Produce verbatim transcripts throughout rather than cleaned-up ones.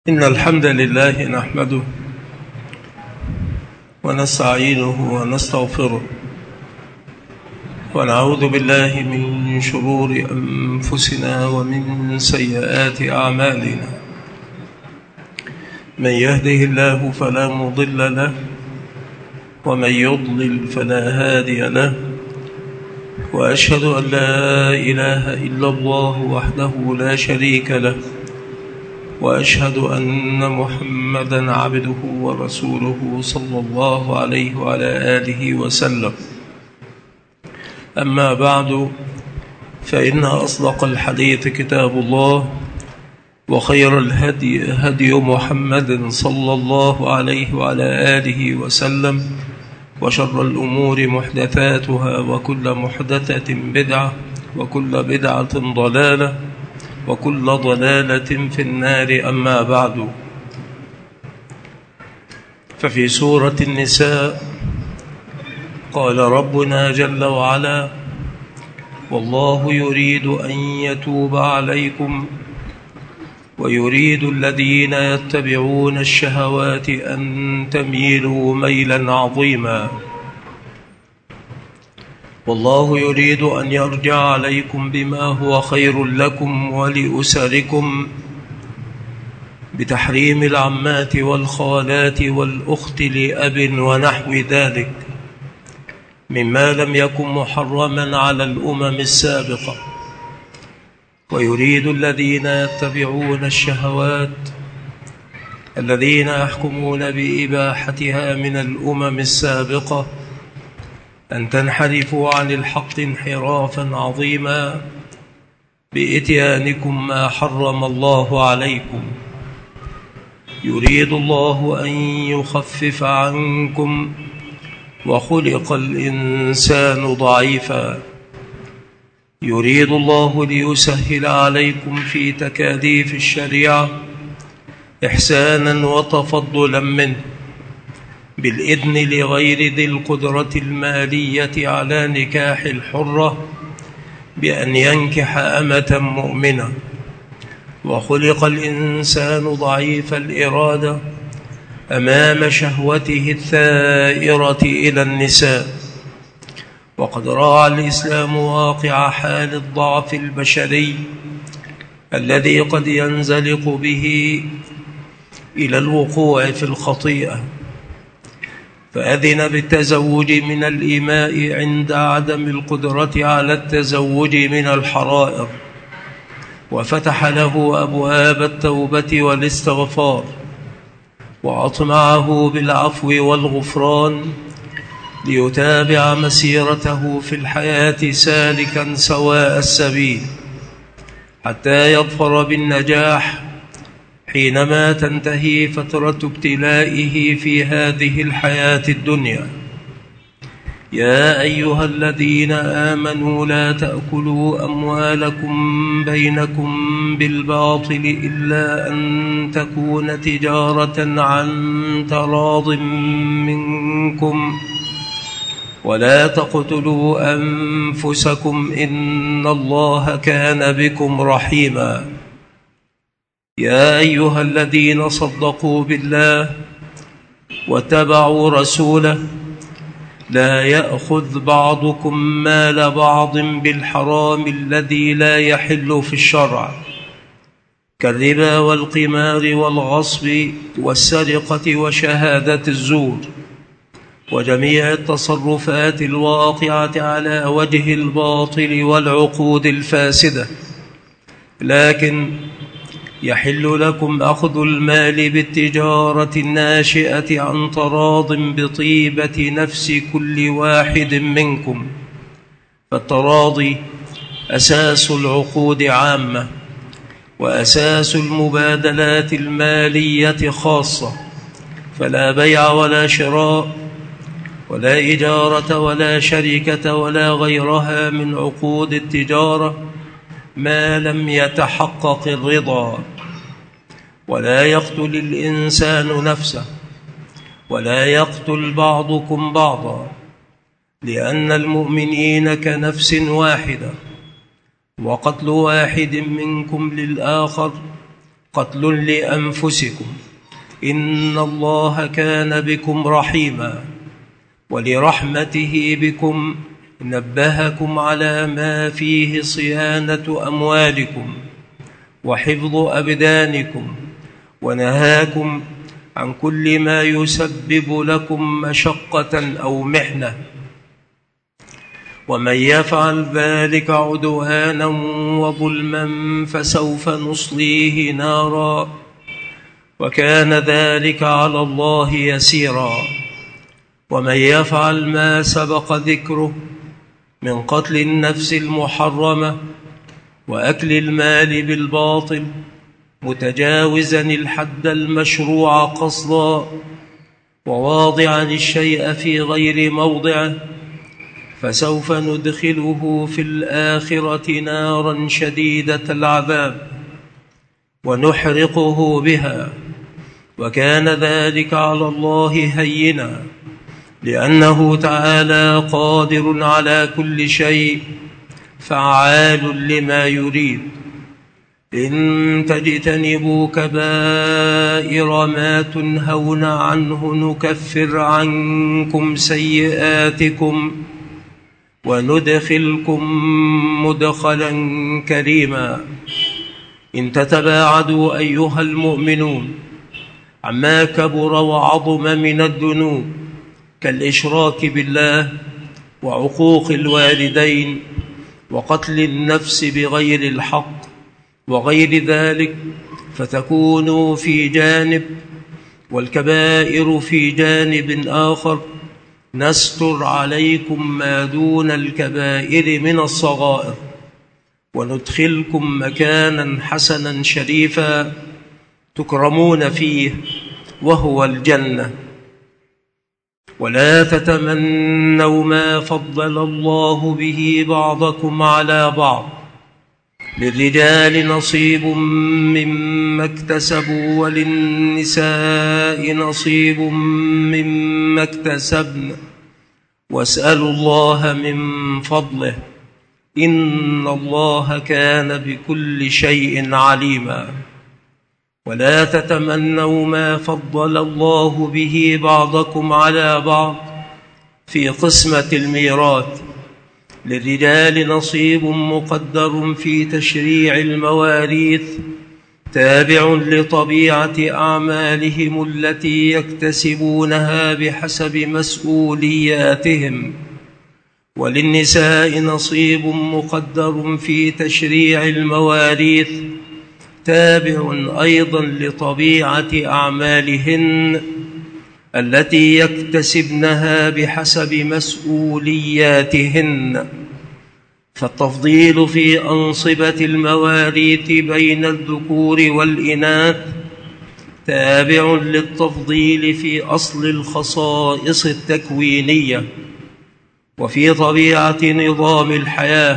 إن الحمد لله نحمده ونستعينه ونستغفره ونعوذ بالله من شرور أنفسنا ومن سيئات أعمالنا. من يهده الله فلا مضل له ومن يضلل فلا هادي له، وأشهد أن لا إله إلا الله وحده لا شريك له، وأشهد أن محمدًا عبده ورسوله صلى الله عليه وعلى آله وسلم. أما بعد، فإن أصدق الحديث كتاب الله، وخير الهدي هدي محمد صلى الله عليه وعلى آله وسلم، وشر الأمور محدثاتها، وكل محدثة بدعة، وكل بدعة ضلالة، وكل ضلالة في النار. أما بعد، ففي سورة النساء قال ربنا جل وعلا: والله يريد أن يتوب عليكم ويريد الذين يتبعون الشهوات أن تميلوا ميلا عظيما. والله يريد أن يرجع عليكم بما هو خير لكم ولأسركم، بتحريم العمات والخالات والأخت لأب ونحو ذلك، مما لم يكن محرما على الأمم السابقة. ويريد الذين يتبعون الشهوات الذين يحكمون بإباحتها من الأمم السابقة أن تنحرفوا عن الحق انحرافا عظيما بإتيانكم ما حرم الله عليكم. يريد الله أن يخفف عنكم وخلق الإنسان ضعيفا. يريد الله ليسهل عليكم في تكاليف الشريعة إحسانا وتفضلا منه، بالإذن لغير ذي القدرة المالية على نكاح الحرة بأن ينكح أمة مؤمنة. وخلق الإنسان ضعيف الإرادة أمام شهوته الثائرة إلى النساء. وقد راعى الإسلام واقع حال الضعف البشري الذي قد ينزلق به إلى الوقوع في الخطيئة، فأذن بالتزوج من الإماء عند عدم القدرة على التزوج من الحرائر، وفتح له أبواب التوبة والاستغفار، وأطمعه بالعفو والغفران ليتابع مسيرته في الحياة سالكا سواء السبيل حتى يظفر بالنجاح حينما تنتهي فترة ابتلائه في هذه الحياة الدنيا. يا أيها الذين آمنوا لا تأكلوا أموالكم بينكم بالباطل إلا أن تكون تجارة عن تراض منكم، ولا تقتلوا أنفسكم إن الله كان بكم رحيما. يا أيها الذين صدقوا بالله واتبعوا رسوله لا يأخذ بعضكم مال بعض بالحرام الذي لا يحل في الشرع، كالربا والقمار والغصب والسرقة وشهادة الزور وجميع التصرفات الواقعة على وجه الباطل والعقود الفاسدة. لكن يحل لكم أخذ المال بالتجارة الناشئة عن تراض بطيبة نفس كل واحد منكم، فالتراضي أساس العقود عامة، وأساس المبادلات المالية خاصة. فلا بيع ولا شراء ولا إجارة ولا شركة ولا غيرها من عقود التجارة ما لم يتحقق الرضا. ولا يقتل الإنسان نفسه، ولا يقتل بعضكم بعضا، لأن المؤمنين كنفس واحدة، وقتل واحد منكم للآخر قتل لأنفسكم إن الله كان بكم رحيما، ولرحمته بكم نبهكم على ما فيه صيانة أموالكم وحفظ أبدانكم، ونهاكم عن كل ما يسبب لكم مشقة أو محنة، ومن يفعل ذلك عدوانا وظلما فسوف نصليه نارا وكان ذلك على الله يسيرا. ومن يفعل ما سبق ذكره من قتل النفس المحرمة وأكل المال بالباطل متجاوزا الحد المشروع قصدا وواضعا الشيء في غير موضعه فسوف ندخله في الآخرة نارا شديدة العذاب ونحرقه بها، وكان ذلك على الله هينا، لأنه تعالى قادر على كل شيء فعال لما يريد. إن تجتنبوا كبائر ما تنهون عنه نكفر عنكم سيئاتكم وندخلكم مدخلا كريما. إن تتباعدوا أيها المؤمنون عما كبر وعظم من الذنوب كالإشراك بالله وعقوق الوالدين وقتل النفس بغير الحق وغير ذلك فتكونوا في جانب والكبائر في جانب آخر، نستر عليكم ما دون الكبائر من الصغائر وندخلكم مكانا حسنا شريفا تكرمون فيه وهو الجنة. ولا تتمنوا ما فضل الله به بعضكم على بعض، للرجال نصيب مما اكتسبوا وللنساء نصيب مما اكتسبن واسألوا الله من فضله إن الله كان بكل شيء عليما. ولا تتمنوا ما فضل الله به بعضكم على بعض في قسمة الميراث، للرجال نصيب مقدر في تشريع المواريث تابع لطبيعة أعمالهم التي يكتسبونها بحسب مسؤولياتهم، وللنساء نصيب مقدر في تشريع المواريث تابع أيضا لطبيعة أعمالهن التي يكتسبنها بحسب مسؤولياتهن. فالتفضيل في أنصبة المواريث بين الذكور والإناث تابع للتفضيل في أصل الخصائص التكوينية وفي طبيعة نظام الحياة.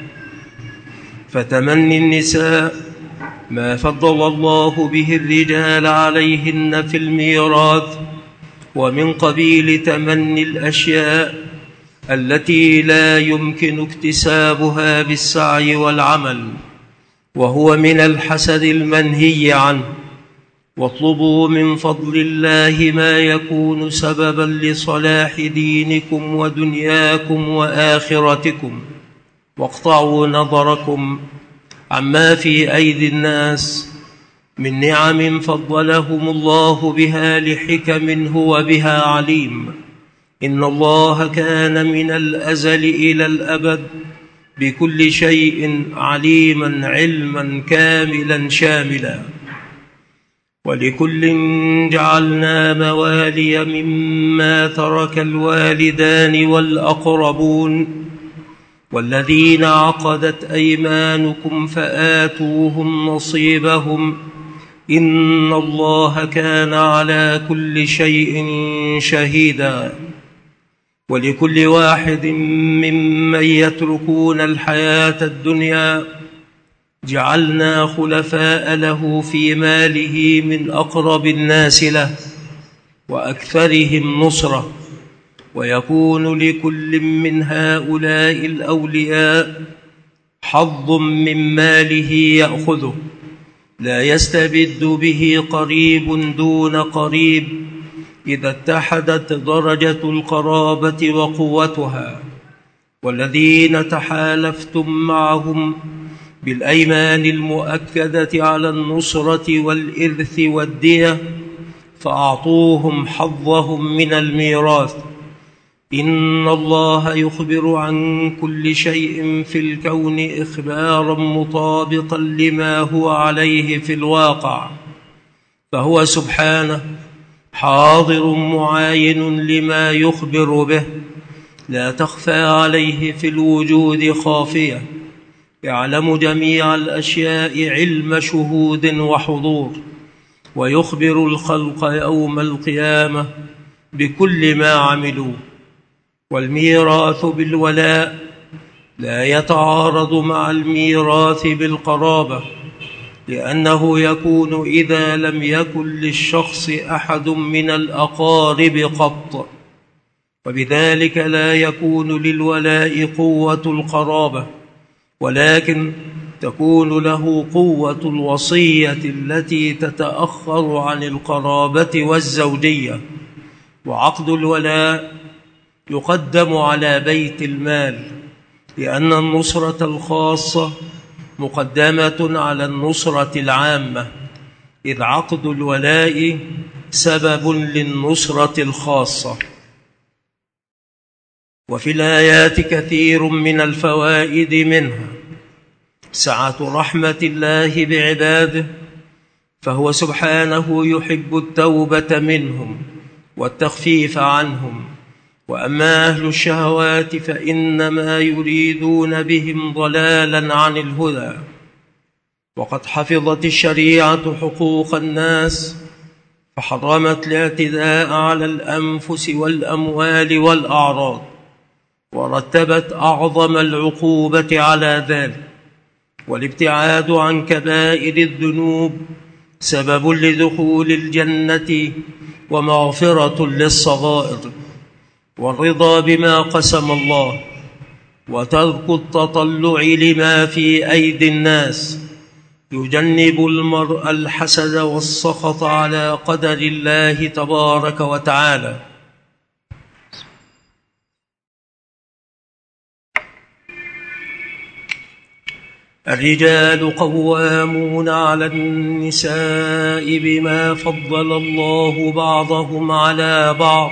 فتمني النساء ما فضل الله به الرجال عليهن في الميراث ومن قبيل تمني الأشياء التي لا يمكن اكتسابها بالسعي والعمل، وهو من الحسد المنهي عنه. واطلبوا من فضل الله ما يكون سببا لصلاح دينكم ودنياكم وآخرتكم، واقطعوا نظركم عما في أيدي الناس من نعم فضلهم الله بها لحكم هو بها عليم. إن الله كان من الأزل إلى الأبد بكل شيء عليما علما كاملا شاملا. ولكل جعلنا موالي مما ترك الوالدان والأقربون والذين عقدت أيمانكم فآتوهم نصيبهم إن الله كان على كل شيء شهيدا. ولكل واحد ممن يتركون الحياة الدنيا جعلنا خلفاء له في ماله من أقرب الناس له وأكثرهم نصرة، ويكون لكل من هؤلاء الأولياء حظ من ماله يأخذه، لا يستبد به قريب دون قريب إذا اتحدت درجة القرابة وقوتها. والذين تحالفتم معهم بالأيمان المؤكدة على النصرة والإرث والدية فأعطوهم حظهم من الميراث. إن الله يخبر عن كل شيء في الكون إخبارا مطابقا لما هو عليه في الواقع، فهو سبحانه حاضر معاين لما يخبر به، لا تخفى عليه في الوجود خافية، يعلم جميع الأشياء علم شهود وحضور، ويخبر الخلق يوم القيامة بكل ما عملوا. والميراث بالولاء لا يتعارض مع الميراث بالقرابة، لأنه يكون إذا لم يكن للشخص أحد من الأقارب قط، وبذلك لا يكون للولاء قوة القرابة، ولكن تكون له قوة الوصية التي تتأخر عن القرابة والزوجية. وعقد الولاء يقدم على بيت المال، لأن النصرة الخاصة مقدمة على النصرة العامة، إذ عقد الولاء سبب للنصرة الخاصة. وفي الآيات كثير من الفوائد، منها سعة رحمة الله بعباده، فهو سبحانه يحب التوبة منهم والتخفيف عنهم. وأما أهل الشهوات فإنما يريدون بهم ضلالا عن الهدى. وقد حفظت الشريعة حقوق الناس، فحرمت الاعتداء على الأنفس والأموال والأعراض، ورتبت أعظم العقوبة على ذلك. والابتعاد عن كبائر الذنوب سبب لدخول الجنة ومغفرة للصغائر. والرضا بما قسم الله وترك التطلع لما في أيدي الناس يجنب المرء الحسد والسخط على قدر الله تبارك وتعالى. الرجال قوامون على النساء بما فضل الله بعضهم على بعض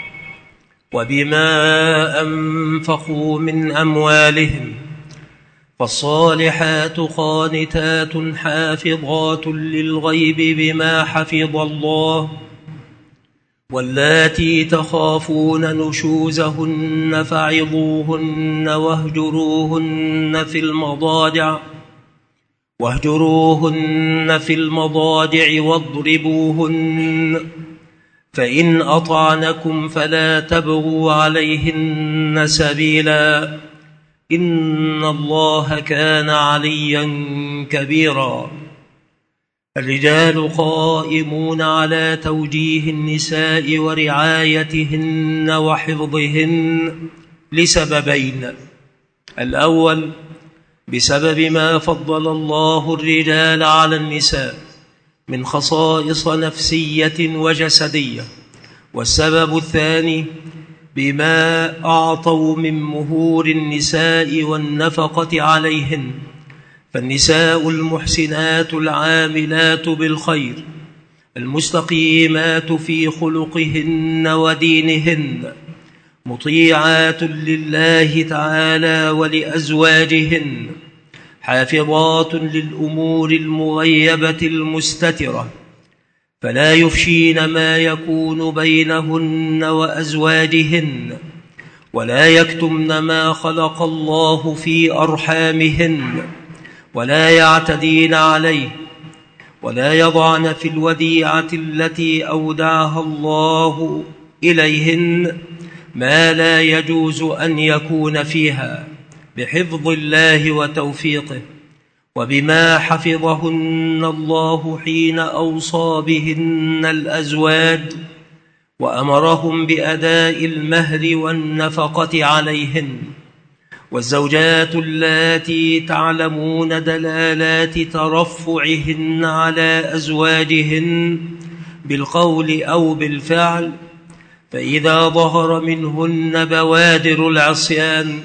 وبما أنفقوا من أموالهم، فالصالحات قانتات حافظات للغيب بما حفظ الله، واللاتي تخافون نشوزهن فعظوهن واهجروهن في المضاجع واهجروهن في المضاجع واضربوهن، فإن أطعنكم فلا تبغوا عليهن سبيلا، إن الله كان عليا كبيرا. الرجال قائمون على توجيه النساء ورعايتهن وحفظهن لسببين: الأول بسبب ما فضل الله الرجال على النساء من خصائص نفسية وجسدية، والسبب الثاني بما أعطوا من مهور النساء والنفقة عليهن، فالنساء المحسنات العاملات بالخير المستقيمات في خلقهن ودينهن مطيعات لله تعالى ولأزواجهن، حافظات للأمور المغيبة المستترة، فلا يفشين ما يكون بينهن وأزواجهن، ولا يكتمن ما خلق الله في أرحامهن، ولا يعتدين عليه، ولا يضعن في الوديعة التي أودعها الله إليهن ما لا يجوز أن يكون فيها بحفظ الله وتوفيقه، وبما حفظهن الله حين أوصى بهن الأزواج وأمرهم بأداء المهر والنفقة عليهن، والزوجات اللاتي تعلمون دلالات ترفعهن على أزواجهن بالقول أو بالفعل، فإذا ظهر منهن بوادر العصيان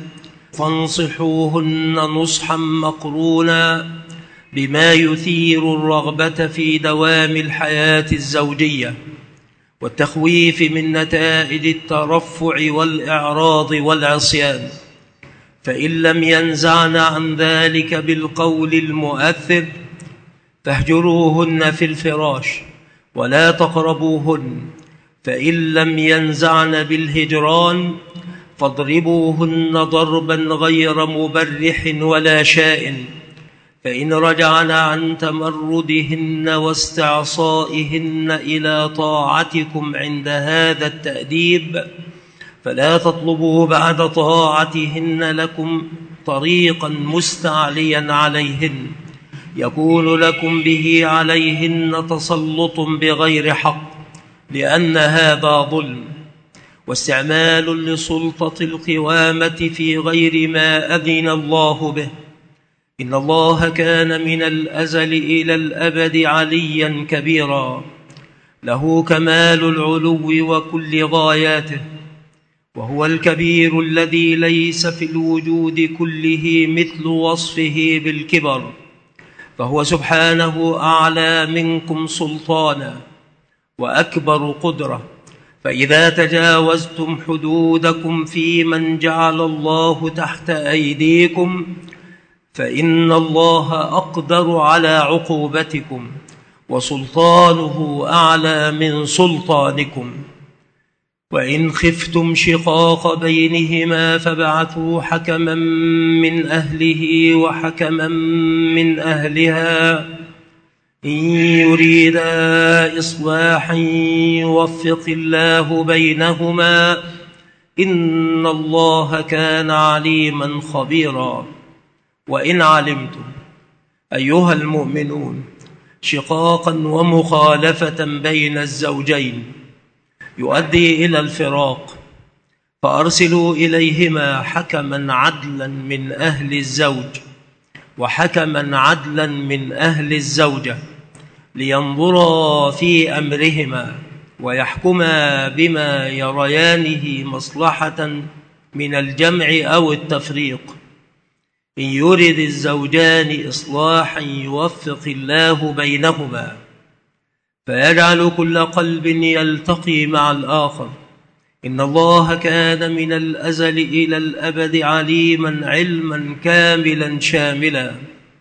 فانصحوهن نصحا مقرونا بما يثير الرغبة في دوام الحياة الزوجية والتخويف من نتائج الترفع والإعراض والعصيان. فإن لم ينزعن عن ذلك بالقول المؤثر فاهجروهن في الفراش ولا تقربوهن، فإن لم ينزعن بالهجران فاضربوهن ضربا غير مبرح ولا شائن، فإن رجعن عن تمردهن واستعصائهن إلى طاعتكم عند هذا التأديب فلا تطلبوا بعد طاعتهن لكم طريقا مستعليا عليهن يكون لكم به عليهن تسلط بغير حق، لأن هذا ظلم واستعمال لسلطة القوامة في غير ما أذن الله به. إن الله كان من الأزل إلى الأبد عليا كبيرا، له كمال العلو وكل غاياته، وهو الكبير الذي ليس في الوجود كله مثل وصفه بالكبر، فهو سبحانه أعلى منكم سلطانا وأكبر قدرة. فإذا تجاوزتم حدودكم في من جعل الله تحت أيديكم فإن الله أقدر على عقوبتكم وسلطانه أعلى من سلطانكم. وإن خفتم شقاق بينهما فابعثوا حكما من أهله وحكما من أهلها إن يريدا إصلاحا يوفق الله بينهما إن الله كان عليما خبيرا. وإن علمتم أيها المؤمنون شقاقا ومخالفة بين الزوجين يؤدي إلى الفراق فأرسلوا إليهما حكما عدلا من أهل الزوج وحكما عدلا من أهل الزوجة لينظرا في أمرهما ويحكما بما يريانه مصلحة من الجمع أو التفريق. إن يرد الزوجان إصلاحا يوفق الله بينهما فيجعل كل قلب يلتقي مع الآخر. إن الله كان من الأزل إلى الأبد عليما علما كاملا شاملا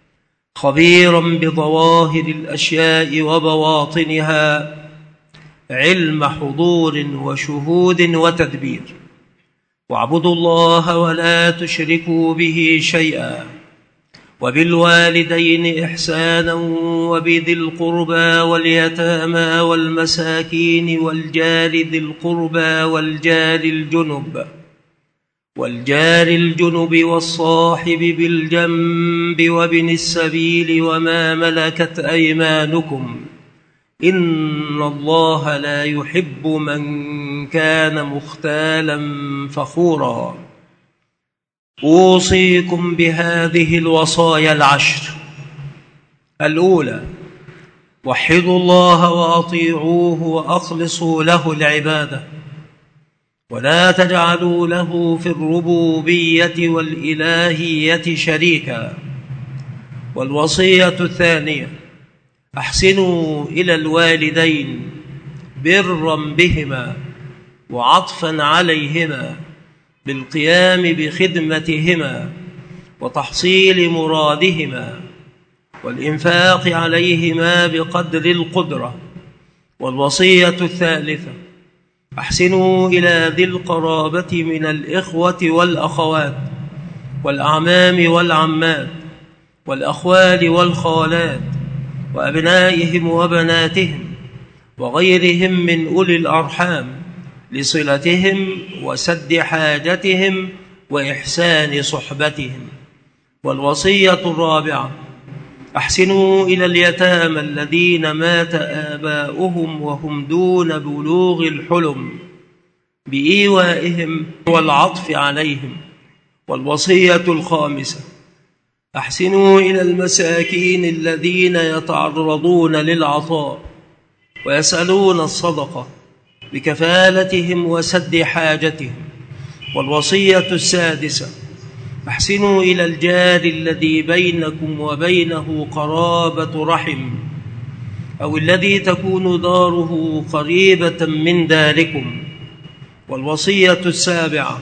خبيرا بظواهر الأشياء وبواطنها علم حضور وشهود وتدبير. واعبدوا الله ولا تشركوا به شيئا وبالوالدين إحسانا وبذي القربى واليتامى والمساكين والجار ذي القربى والجار الجنب والجار الجنب والصاحب بالجنب وابن السبيل وما ملكت أيمانكم إن الله لا يحب من كان مختالا فخورا. أوصيكم بهذه الوصايا العشر. الأولى: وحدوا الله وأطيعوه وأخلصوا له العبادة ولا تجعلوا له في الربوبية والإلهية شريكا. والوصية الثانية: أحسنوا إلى الوالدين برا بهما وعطفا عليهما بالقيام بخدمتهما وتحصيل مرادهما والإنفاق عليهما بقدر القدرة. والوصية الثالثة: أحسنوا إلى ذي القرابة من الإخوة والأخوات والأعمام والعمات والأخوال والخالات وأبنائهم وبناتهم وغيرهم من أولي الأرحام لصلتهم وسد حاجتهم وإحسان صحبتهم. والوصية الرابعة: أحسنوا إلى اليتامى الذين مات آباؤهم وهم دون بلوغ الحلم بإيوائهم والعطف عليهم والوصية الخامسة: أحسنوا إلى المساكين الذين يتعرضون للعطاء ويسألون الصدقة بكفالتهم وسد حاجتهم. والوصية السادسة: أحسنوا إلى الجار الذي بينكم وبينه قرابة رحم أو الذي تكون داره قريبة من داركم. والوصية السابعة: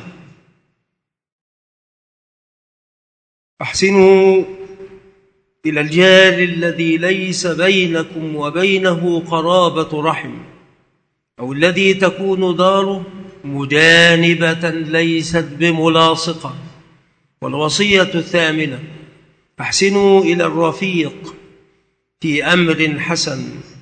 أحسنوا إلى الجار الذي ليس بينكم وبينه قرابة رحم أو الذي تكون داره مجانبة ليست بملاصقة. والوصية الثامنة: أحسنوا إلى الرفيق في أمر حسن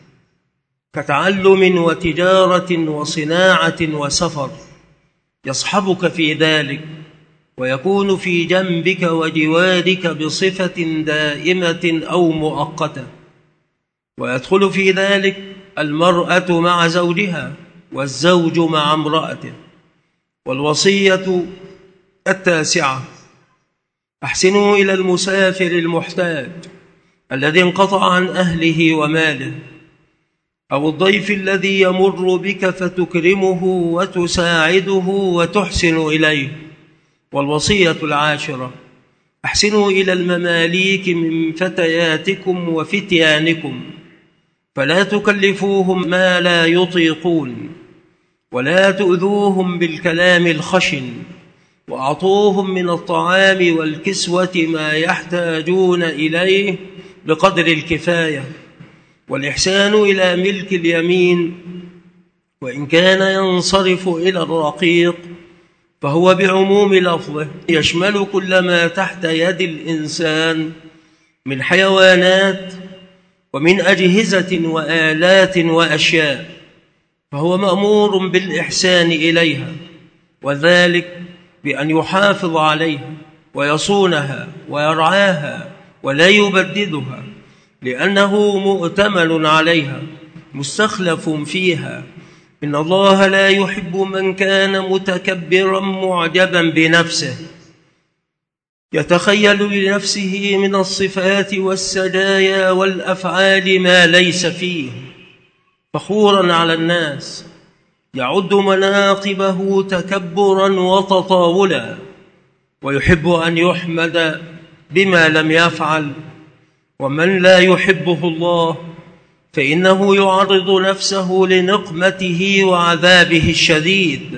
كتعلم وتجارة وصناعة وسفر، يصحبك في ذلك ويكون في جنبك وجوارك بصفة دائمة أو مؤقتة، ويدخل في ذلك المرأة مع زوجها والزوج مع امرأته. والوصية التاسعة: أحسنوا إلى المسافر المحتاج الذي انقطع عن أهله وماله، أو الضيف الذي يمر بك فتكرمه وتساعده وتحسن إليه. والوصية العاشرة: أحسنوا إلى المماليك من فتياتكم وفتيانكم، فلا تكلفوهم ما لا يطيقون، ولا تؤذوهم بالكلام الخشن، وأعطوهم من الطعام والكسوة ما يحتاجون إليه بقدر الكفاية. والإحسان إلى ملك اليمين وإن كان ينصرف إلى الرقيق فهو بعموم لفظه يشمل كل ما تحت يد الإنسان من حيوانات ومن أجهزة وآلات وأشياء، فهو مأمور بالإحسان إليها، وذلك بأن يحافظ عليها ويصونها ويرعاها ولا يبددها، لأنه مؤتمن عليها مستخلف فيها. إن الله لا يحب من كان متكبرا معجبا بنفسه يتخيل لنفسه من الصفات والسجايا والأفعال ما ليس فيه، فخورا على الناس يعد مناقبه تكبرا وتطاولا، ويحب أن يحمد بما لم يفعل. ومن لا يحبه الله فإنه يعرض نفسه لنقمته وعذابه الشديد.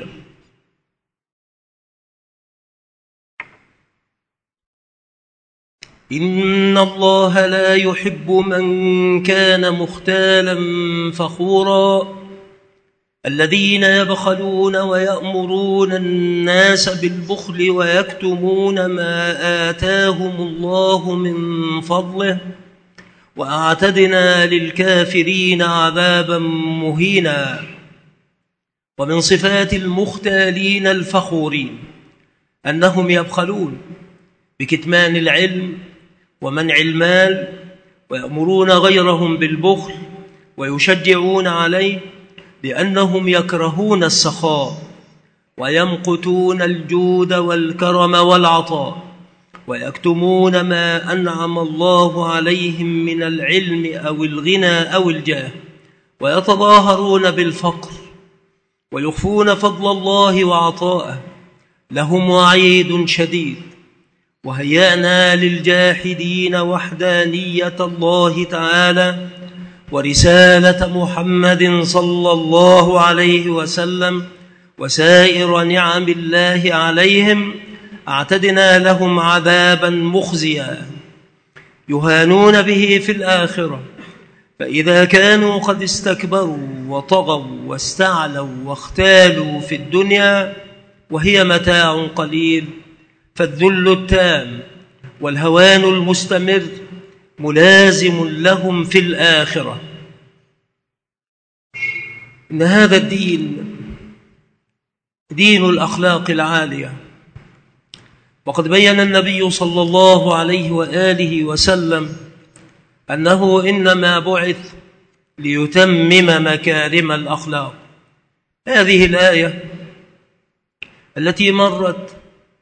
إن الله لا يحب من كان مختالا فخورا، الذين يبخلون ويأمرون الناس بالبخل ويكتمون ما آتاهم الله من فضله، وأعتدنا للكافرين عذابا مهينا. ومن صفات المختالين الفخورين أنهم يبخلون بكتمان العلم ومنع المال، ويأمرون غيرهم بالبخل ويشجعون عليه، لأنهم يكرهون السخاء ويمقتون الجود والكرم والعطاء، ويكتمون ما أنعم الله عليهم من العلم أو الغنى أو الجاه، ويتظاهرون بالفقر ويخفون فضل الله وعطاءه. لهم وعيد شديد. وهيأنا للجاحدين وحدانية الله تعالى ورسالة محمد صلى الله عليه وسلم وسائر نعم الله عليهم، أعتدنا لهم عذابا مخزيا يهانون به في الآخرة. فإذا كانوا قد استكبروا وطغوا واستعلوا واختالوا في الدنيا وهي متاع قليل، فالذل التام والهوان المستمر ملازم لهم في الآخرة. إن هذا الدين دين الأخلاق العالية، وقد بيّن النبي صلى الله عليه وآله وسلم أنه إنما بعث ليتمم مكارم الأخلاق. هذه الآية التي مرت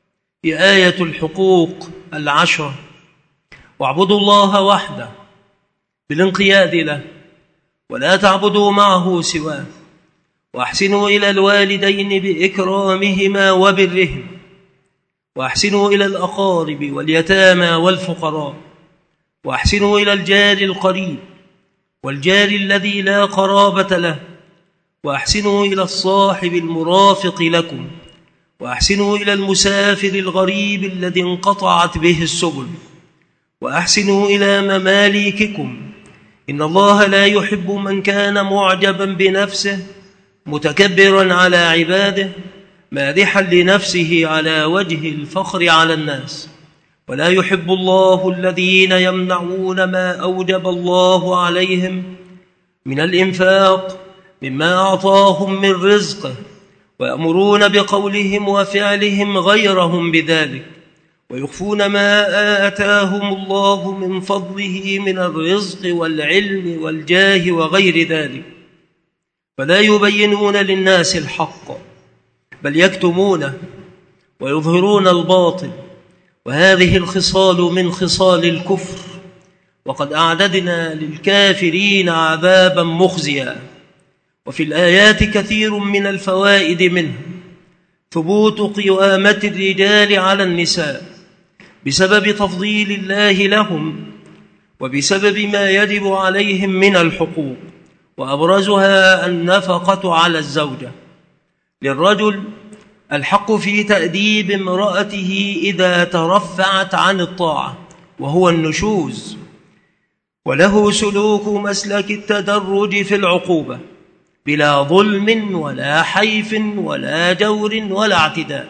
هي آية الحقوق العشرة: واعبدوا الله وحده بالانقياد له ولا تعبدوا معه سواه، وأحسنوا إلى الوالدين بإكرامهما وبرهم، وأحسنوا إلى الأقارب واليتامى والفقراء، وأحسنوا إلى الجار القريب والجار الذي لا قرابة له، وأحسنوا إلى الصاحب المرافق لكم، وأحسنوا إلى المسافر الغريب الذي انقطعت به السبل، وأحسنوا إلى مماليككم، إن الله لا يحب من كان معجبا بنفسه متكبرا على عباده مادحا لنفسه على وجه الفخر على الناس، ولا يحب الله الذين يمنعون ما أوجب الله عليهم من الإنفاق مما أعطاهم من رزقه، ويأمرون بقولهم وفعلهم غيرهم بذلك، ويخفون ما آتاهم الله من فضله من الرزق والعلم والجاه وغير ذلك، فلا يبينون للناس الحق بل يكتمونه ويظهرون الباطل، وهذه الخصال من خصال الكفر، وقد أعددنا للكافرين عذابا مخزيا. وفي الآيات كثير من الفوائد منه ثبوت قوامة الرجال على النساء بسبب تفضيل الله لهم وبسبب ما يجب عليهم من الحقوق، وأبرزها النفقة على الزوجة. للرجل الحق في تأديب امرأته إذا ترفعت عن الطاعة وهو النشوز، وله سلوك مسلك التدرج في العقوبة بلا ظلم ولا حيف ولا جور ولا اعتداء.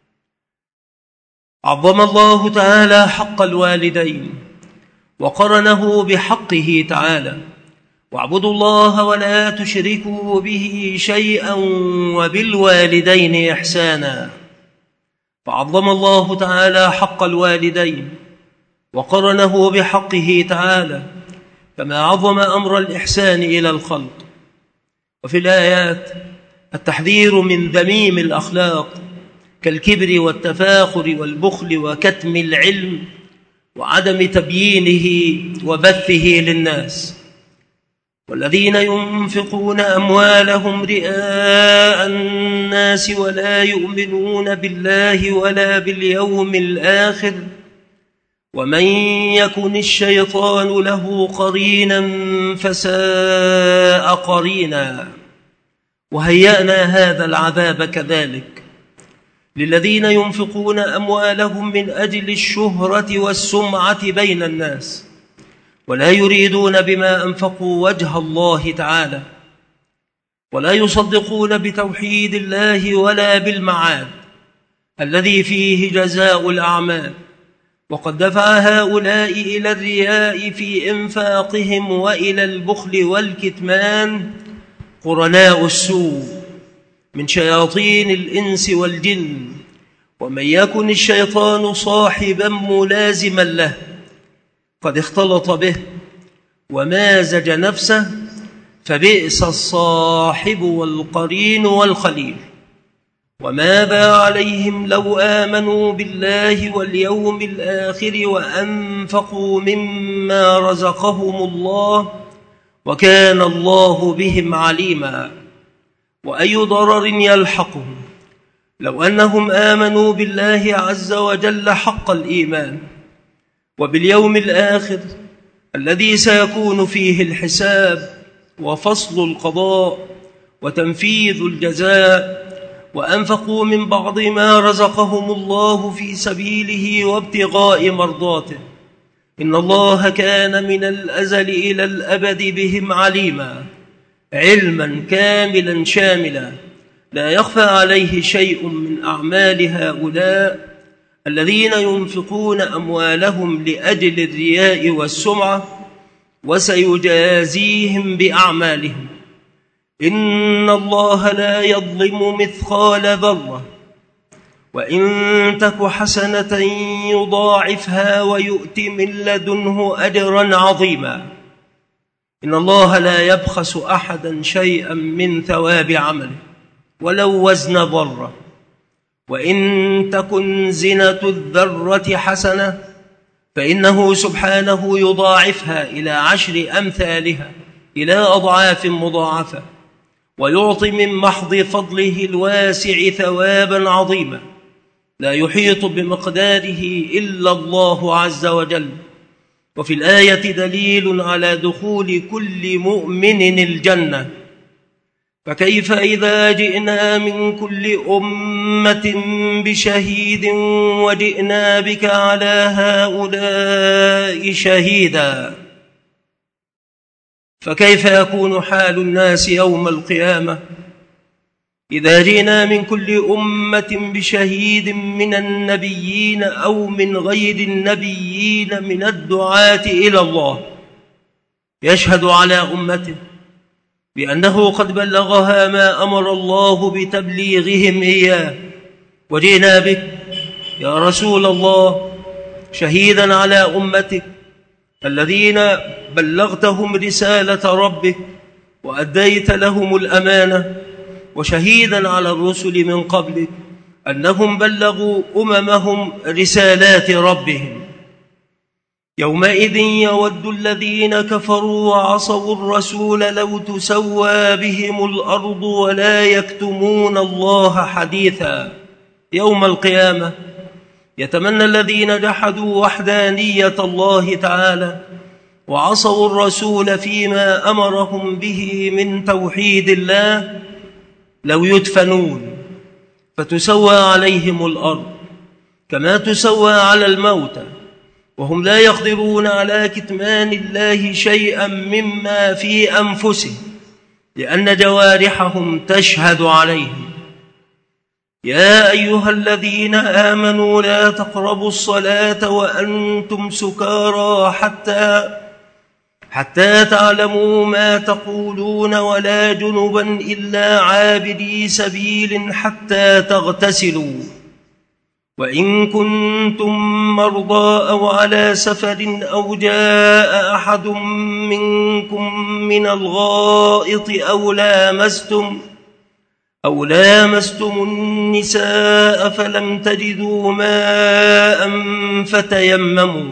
عظم الله تعالى حق الوالدين وقرنه بحقه تعالى: واعبدوا الله ولا تشركوا به شيئا وبالوالدين إحسانا. فعظم الله تعالى حق الوالدين وقرنه بحقه تعالى كما عظم أمر الإحسان إلى الخلق. وفي الآيات التحذير من ذميم الأخلاق كالكبر والتفاخر والبخل وكتم العلم وعدم تبيينه وبثه للناس. والذين ينفقون أموالهم رئاء الناس ولا يؤمنون بالله ولا باليوم الآخر ومن يكن الشيطان له قرينا فساء قرينا. وهيأنا هذا العذاب كذلك للذين ينفقون أموالهم من أجل الشهرة والسمعة بين الناس ولا يريدون بما أنفقوا وجه الله تعالى، ولا يصدقون بتوحيد الله ولا بالمعاد الذي فيه جزاء الأعمال. وقد دفع هؤلاء إلى الرياء في إنفاقهم وإلى البخل والكتمان قرناء السوء من شياطين الإنس والجن، ومن يكن الشيطان صاحبا ملازما له قد اختلط به ومازج نفسه، فبئس الصاحب والقرين والخليل. وماذا عليهم لو آمنوا بالله واليوم الآخر وأنفقوا مما رزقهم الله وكان الله بهم عليما. وأي ضرر يلحقهم لو أنهم آمنوا بالله عز وجل حق الإيمان وباليوم الآخر الذي سيكون فيه الحساب وفصل القضاء وتنفيذ الجزاء، وأنفقوا من بعض ما رزقهم الله في سبيله وابتغاء مرضاته، إن الله كان من الأزل إلى الأبد بهم عليما، علما كاملا شاملا لا يخفى عليه شيء من أعمال هؤلاء الذين ينفقون أموالهم لأجل الرياء والسمعة، وسيجازيهم بأعمالهم. إن الله لا يظلم مثقال ذرة وإن تك حسنة يضاعفها ويؤت من لدنه أجرا عظيما. إن الله لا يبخس أحدا شيئا من ثواب عمله ولو وزن ذرة، وإن تكن زنة الذرة حسنة فإنه سبحانه يضاعفها إلى عشر أمثالها إلى أضعاف مضاعفة، ويعطي من محض فضله الواسع ثوابا عظيما لا يحيط بمقداره إلا الله عز وجل. وفي الآية دليل على دخول كل مؤمن الجنة، فكيف إذا جئنا من كل أمة بشهيد وجئنا بك على هؤلاء شهيدا؟ فكيف يكون حال الناس يوم القيامة إذا جئنا من كل أمة بشهيد من النبيين أو من غير النبيين من الدعاة إلى الله يشهد على أمته بأنه قد بلغها ما أمر الله بتبليغهم إياه، وجئنا بك يا رسول الله شهيدا على أمتك الذين بلغتهم رسالة ربك وأديت لهم الأمانة، وشهيدا على الرسل من قبلك أنهم بلغوا أممهم رسالات ربهم. يومئذ يود الذين كفروا وعصوا الرسول لو تسوى بهم الأرض ولا يكتمون الله حديثا. يوم القيامة يتمنى الذين جحدوا وحدانية الله تعالى وعصوا الرسول فيما أمرهم به من توحيد الله لو يدفنون فتسوى عليهم الأرض كما تسوى على الموتى، وهم لا يقدرون على كتمان الله شيئا مما في أنفسهم لأن جوارحهم تشهد عليهم. يا أيها الذين آمنوا لا تقربوا الصلاة وأنتم سكارى حتى حتى تعلموا ما تقولون ولا جنبا إلا عابري سبيل حتى تغتسلوا، وإن كنتم مرضى أو على سفر أو جاء أحد منكم من الغائط أو لامستم أو لامستم النساء فلم تجدوا ماء فتيمموا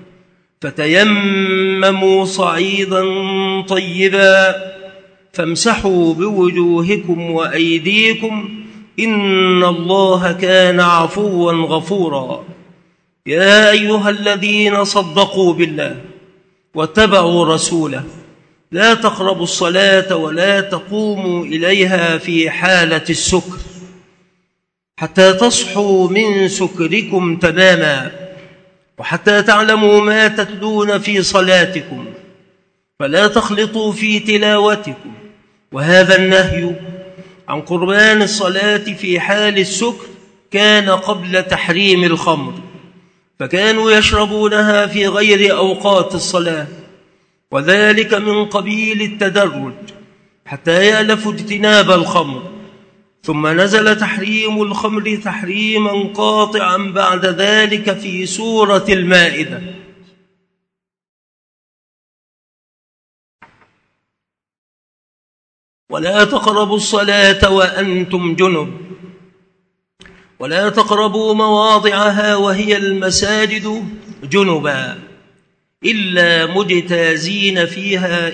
فتيمموا صعيدا طيبا فامسحوا بوجوهكم وأيديكم إن الله كان عفوا غفورا. يا أيها الذين صدقوا بالله واتبعوا رسوله لا تقربوا الصلاة ولا تقوموا إليها في حالة السكر حتى تصحوا من سكركم تماما، وحتى تعلموا ما تتلون في صلاتكم فلا تخلطوا في تلاوتكم. وهذا النهي عن قربان الصلاة في حال السكر كان قبل تحريم الخمر، فكانوا يشربونها في غير أوقات الصلاة، وذلك من قبيل التدرج حتى يألفوا اجتناب الخمر، ثم نزل تحريم الخمر تحريما قاطعا بعد ذلك في سورة المائدة. ولا تقربوا الصلاة وأنتم جنب، ولا تقربوا مواضعها وهي المساجد جنبا إلا مجتازين فيها